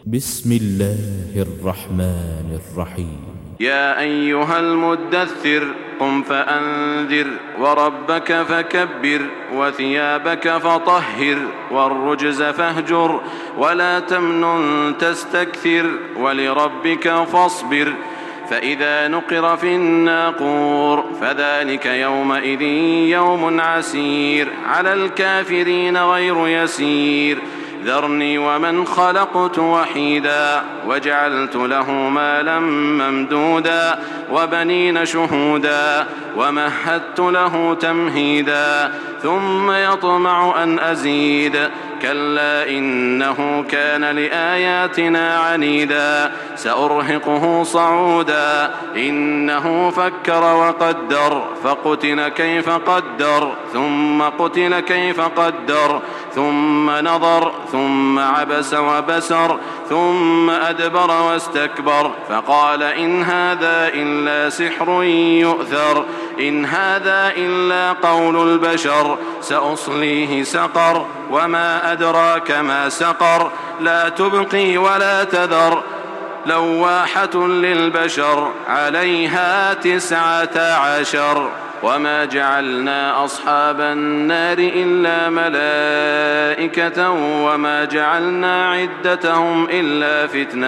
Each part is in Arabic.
بسم الله الرحمن الرحيم. يا أيها المدثر قم فأنذر وربك فكبر وثيابك فطهر والرجز فاهجر ولا تمنن تستكثر ولربك فاصبر فإذا نقر في الناقور فذلك يومئذ يوم عسير على الكافرين غير يسير ذرني ومن خلقت وحيدا وجعلت له مالا ممدودا وبنين شهودا ومهدت له تمهيدا ثم يطمع أن أزيد كلا إنه كان لآياتنا عنيدا سأرهقه صعودا إنه فكر وقدر فقتل كيف قدر ثم قتل كيف قدر ثم نظر ثم عبس وبسر ثم أدبر واستكبر فقال إن هذا إلا سحر يؤثر إن هذا إلا قول البشر سأصليه سقر وما أدراك ما سقر لا تبقي ولا تذر لواحة للبشر عليها 19 وما جعلنا أصحاب النار إلا ملائكة وما جعلنا عدتهم إلا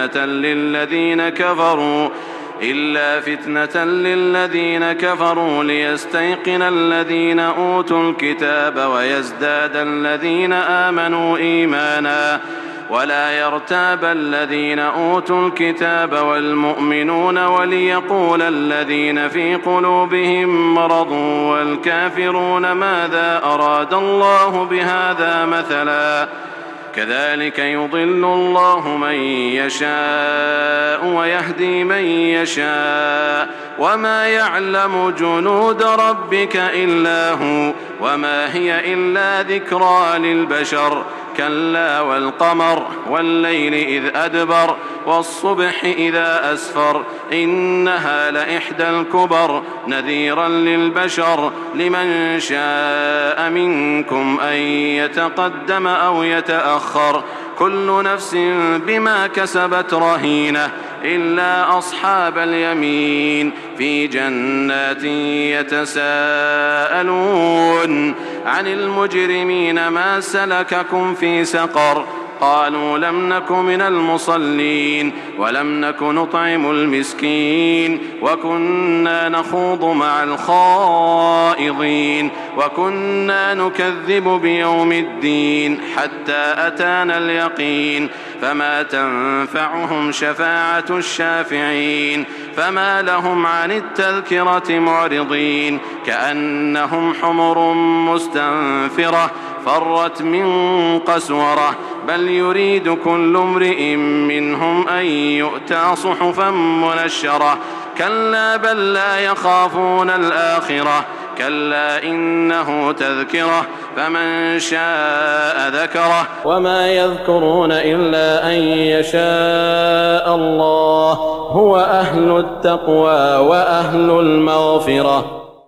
فتنة للذين كفروا ليستيقن الذين أوتوا الكتاب ويزداد الذين آمنوا إيمانا ولا يرتاب الذين أوتوا الكتاب والمؤمنون وليقول الذين في قلوبهم مرض والكافرون ماذا أراد الله بهذا مثلا كذلك يضل الله من يشاء ويهدي من يشاء وما يعلم جنود ربك إلا هو وما هي إلا ذكرى للبشر كلا والقمر والليل إذ أدبر والصبح إذا أسفر إنها لإحدى الكبر نذيرا للبشر لمن شاء منكم أن يتقدم أو يتأخر كل نفس بما كسبت رهينة إلا أصحاب اليمين في جنات يتساءلون عن المجرمين ما سلككم في سقر قالوا لم نك من المصلين ولم نك نطعم المسكين وكنا نخوض مع الخائضين وكنا نكذب بيوم الدين حتى أتانا اليقين فما تنفعهم شفاعة الشافعين فما لهم عن التذكرة معرضين كأنهم حمر مستنفرة فرت من قسورة بل يريد كل امرئ منهم أن يؤتى صحفا منشرة كلا بل لا يخافون الآخرة كلا إنه تذكرة فمن شاء ذكره وما يذكرون إلا أن يشاء الله هو أهل التقوى وأهل المغفرة.